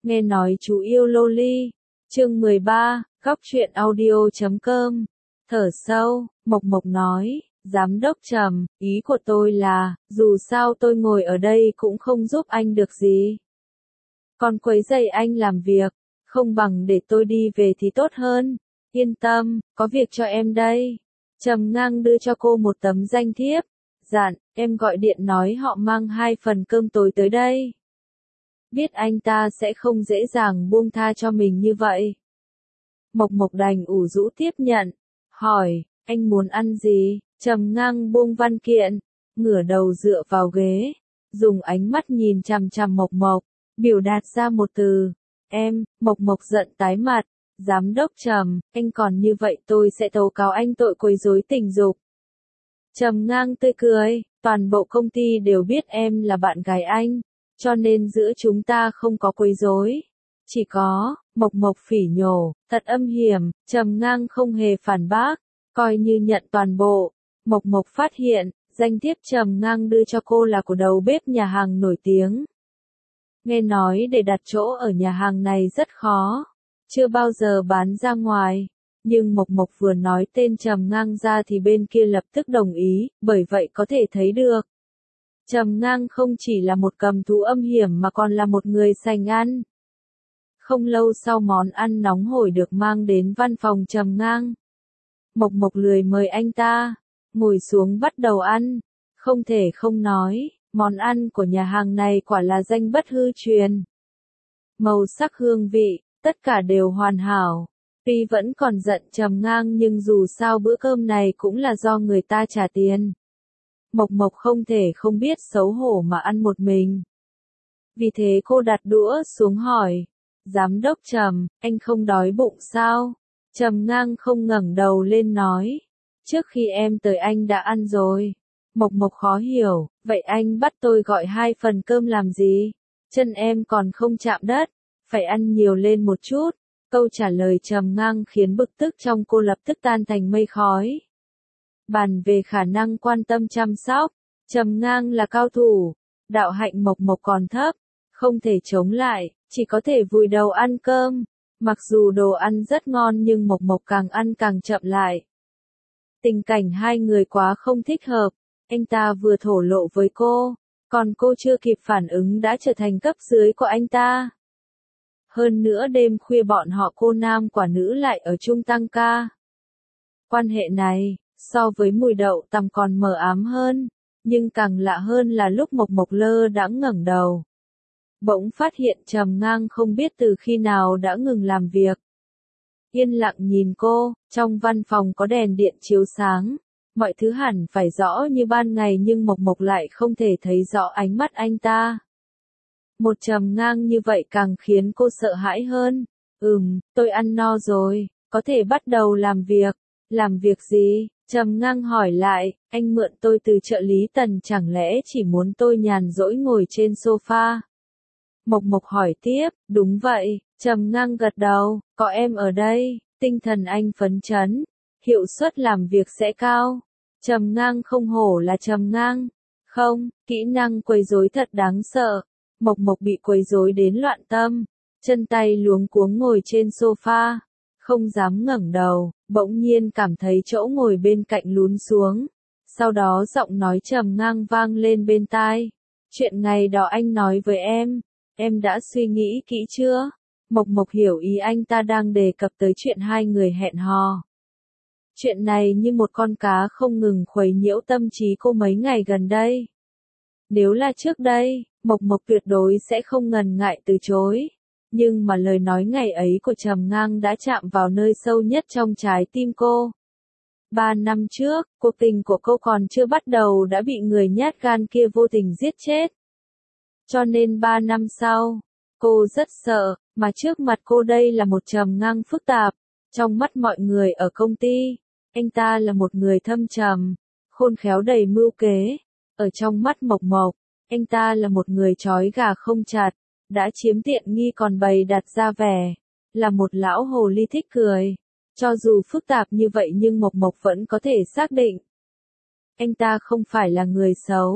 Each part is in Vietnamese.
Nghe nói chú yêu loli. Chương 13, góc truyện audio.com. Thở sâu, Mộc Mộc nói, giám đốc Trầm, ý của tôi là, dù sao tôi ngồi ở đây cũng không giúp anh được gì. Còn quấy rầy anh làm việc, không bằng để tôi đi về thì tốt hơn. Yên tâm, có việc cho em đây. Trầm Ngang đưa cho cô một tấm danh thiếp, dặn, em gọi điện nói họ mang 2 phần cơm tối tới đây. Biết anh ta sẽ không dễ dàng buông tha cho mình như vậy. Mộc Mộc đành ủ rũ tiếp nhận, hỏi, anh muốn ăn gì? Trầm Ngang buông văn kiện, ngửa đầu dựa vào ghế, dùng ánh mắt nhìn chằm chằm Mộc Mộc, biểu đạt ra một từ, em. Mộc Mộc giận tái mặt, giám đốc Trầm, anh còn như vậy tôi sẽ tố cáo anh tội quấy rối tình dục. Trầm Ngang tươi cười, toàn bộ công ty đều biết em là bạn gái anh, cho nên giữa chúng ta không có quấy rối. Chỉ có, Mộc Mộc phỉ nhổ, thật âm hiểm. Trầm Ngang không hề phản bác, coi như nhận toàn bộ. Mộc Mộc phát hiện, danh thiếp Trầm Ngang đưa cho cô là của đầu bếp nhà hàng nổi tiếng. Nghe nói để đặt chỗ ở nhà hàng này rất khó, chưa bao giờ bán ra ngoài. Nhưng Mộc Mộc vừa nói tên Trầm Ngang ra thì bên kia lập tức đồng ý, bởi vậy có thể thấy được. Trầm Ngang không chỉ là một cầm thú âm hiểm mà còn là một người sành ăn. Không lâu sau món ăn nóng hổi được mang đến văn phòng Trầm Ngang. Mộc Mộc lười mời anh ta, ngồi xuống bắt đầu ăn. Không thể không nói, món ăn của nhà hàng này quả là danh bất hư truyền. Màu sắc hương vị, tất cả đều hoàn hảo. Tuy vẫn còn giận Trầm Ngang nhưng dù sao bữa cơm này cũng là do người ta trả tiền. Mộc Mộc không thể không biết xấu hổ mà ăn một mình. Vì thế cô đặt đũa xuống hỏi, giám đốc Trầm, anh không đói bụng sao? Trầm Ngang không ngẩng đầu lên nói, trước khi em tới anh đã ăn rồi. Mộc Mộc khó hiểu, vậy anh bắt tôi gọi 2 phần cơm làm gì? Chân em còn không chạm đất, phải ăn nhiều lên một chút. Câu trả lời Trầm Ngang khiến bực tức trong cô lập tức tan thành mây khói. Bàn về khả năng quan tâm chăm sóc, Trầm Ngang là cao thủ, đạo hạnh Mộc Mộc còn thấp, không thể chống lại, chỉ có thể vùi đầu ăn cơm. Mặc dù đồ ăn rất ngon nhưng Mộc Mộc càng ăn càng chậm lại. Tình cảnh hai người quá không thích hợp, anh ta vừa thổ lộ với cô, còn cô chưa kịp phản ứng đã trở thành cấp dưới của anh ta. Hơn nữa đêm khuya bọn họ cô nam quả nữ lại ở chung tăng ca. Quan hệ này, so với mùi đậu tằm còn mờ ám hơn, nhưng càng lạ hơn là lúc Mộc Mộc lơ đãng ngẩng đầu. Bỗng phát hiện Trầm Ngang không biết từ khi nào đã ngừng làm việc. Yên lặng nhìn cô, trong văn phòng có đèn điện chiếu sáng, mọi thứ hẳn phải rõ như ban ngày nhưng Mộc Mộc lại không thể thấy rõ ánh mắt anh ta. Một Trầm Ngang như vậy càng khiến cô sợ hãi hơn. Tôi ăn no rồi, có thể bắt đầu làm việc. Làm việc gì? Trầm Ngang hỏi lại, anh mượn tôi từ trợ lý Tần chẳng lẽ chỉ muốn tôi nhàn rỗi ngồi trên sofa? Mộc Mộc hỏi tiếp, đúng vậy. Trầm Ngang gật đầu, có em ở đây, tinh thần anh phấn chấn, hiệu suất làm việc sẽ cao. Trầm Ngang không hổ là Trầm Ngang. Không, kỹ năng quấy rối thật đáng sợ. Mộc Mộc bị quấy rối đến loạn tâm, chân tay luống cuống ngồi trên sofa, không dám ngẩng đầu, bỗng nhiên cảm thấy chỗ ngồi bên cạnh lún xuống. Sau đó giọng nói Trầm Ngang vang lên bên tai. Chuyện ngày đó anh nói với em đã suy nghĩ kỹ chưa? Mộc Mộc hiểu ý anh ta đang đề cập tới chuyện hai người hẹn hò. Chuyện này như một con cá không ngừng khuấy nhiễu tâm trí cô mấy ngày gần đây. Nếu là trước đây, Mộc Mộc tuyệt đối sẽ không ngần ngại từ chối. Nhưng mà lời nói ngày ấy của Trầm Ngang đã chạm vào nơi sâu nhất trong trái tim cô. 3 năm trước, cuộc tình của cô còn chưa bắt đầu đã bị người nhát gan kia vô tình giết chết. Cho nên 3 năm sau, cô rất sợ, mà trước mặt cô đây là một Trầm Ngang phức tạp. Trong mắt mọi người ở công ty, anh ta là một người thâm trầm, khôn khéo đầy mưu kế. Ở trong mắt Mộc Mộc, anh ta là một người trói gà không chặt, đã chiếm tiện nghi còn bày đặt ra vẻ, là một lão hồ ly thích cười. Cho dù phức tạp như vậy nhưng Mộc Mộc vẫn có thể xác định. Anh ta không phải là người xấu,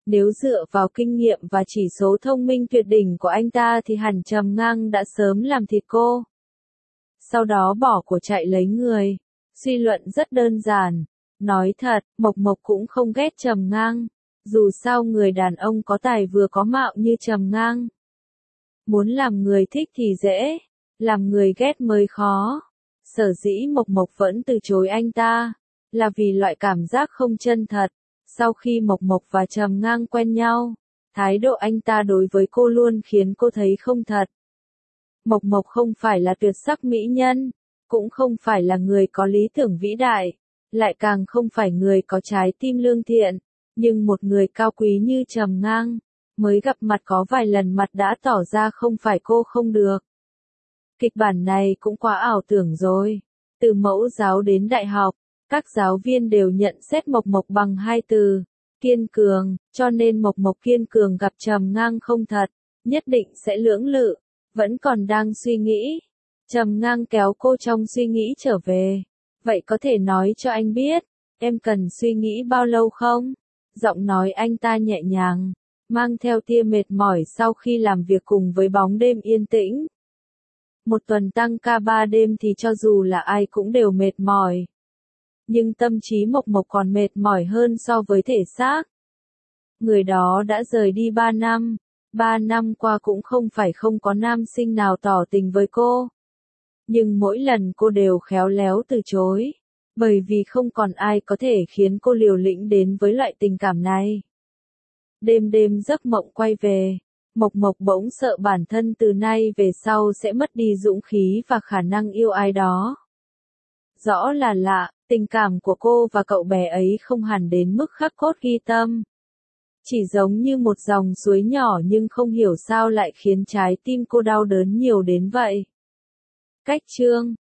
Nếu dựa vào kinh nghiệm và chỉ số thông minh tuyệt đỉnh của anh ta thì hẳn Trầm Ngang đã sớm làm thịt cô. Sau đó bỏ của chạy lấy người. Suy luận rất đơn giản. Nói thật, Mộc Mộc cũng không ghét Trầm Ngang. Dù sao người đàn ông có tài vừa có mạo như Trầm Ngang. Muốn làm người thích thì dễ, làm người ghét mới khó. Sở dĩ Mộc Mộc vẫn từ chối anh ta, là vì loại cảm giác không chân thật. Sau khi Mộc Mộc và Trầm Ngang quen nhau, thái độ anh ta đối với cô luôn khiến cô thấy không thật. Mộc Mộc không phải là tuyệt sắc mỹ nhân, cũng không phải là người có lý tưởng vĩ đại, lại càng không phải người có trái tim lương thiện, nhưng một người cao quý như Trầm Ngang, mới gặp mặt có vài lần mặt đã tỏ ra không phải cô không được. Kịch bản này cũng quá ảo tưởng rồi. Từ mẫu giáo đến đại học, các giáo viên đều nhận xét Mộc Mộc bằng hai từ, kiên cường, cho nên Mộc Mộc kiên cường gặp Trầm Ngang không thật, nhất định sẽ lưỡng lự, vẫn còn đang suy nghĩ. Trầm Ngang kéo cô trong suy nghĩ trở về. Vậy có thể nói cho anh biết, em cần suy nghĩ bao lâu không? Giọng nói anh ta nhẹ nhàng, mang theo tia mệt mỏi sau khi làm việc cùng với bóng đêm yên tĩnh. Một tuần tăng ca 3 đêm thì cho dù là ai cũng đều mệt mỏi. Nhưng tâm trí Mộc Mộc còn mệt mỏi hơn so với thể xác. Người đó đã rời đi 3 năm. 3 năm qua cũng không phải không có nam sinh nào tỏ tình với cô. Nhưng mỗi lần cô đều khéo léo từ chối. Bởi vì không còn ai có thể khiến cô liều lĩnh đến với loại tình cảm này. Đêm đêm giấc mộng quay về. Mộc Mộc bỗng sợ bản thân từ nay về sau sẽ mất đi dũng khí và khả năng yêu ai đó. Rõ là lạ, tình cảm của cô và cậu bé ấy không hẳn đến mức khắc cốt ghi tâm. Chỉ giống như một dòng suối nhỏ nhưng không hiểu sao lại khiến trái tim cô đau đớn nhiều đến vậy. Cách chương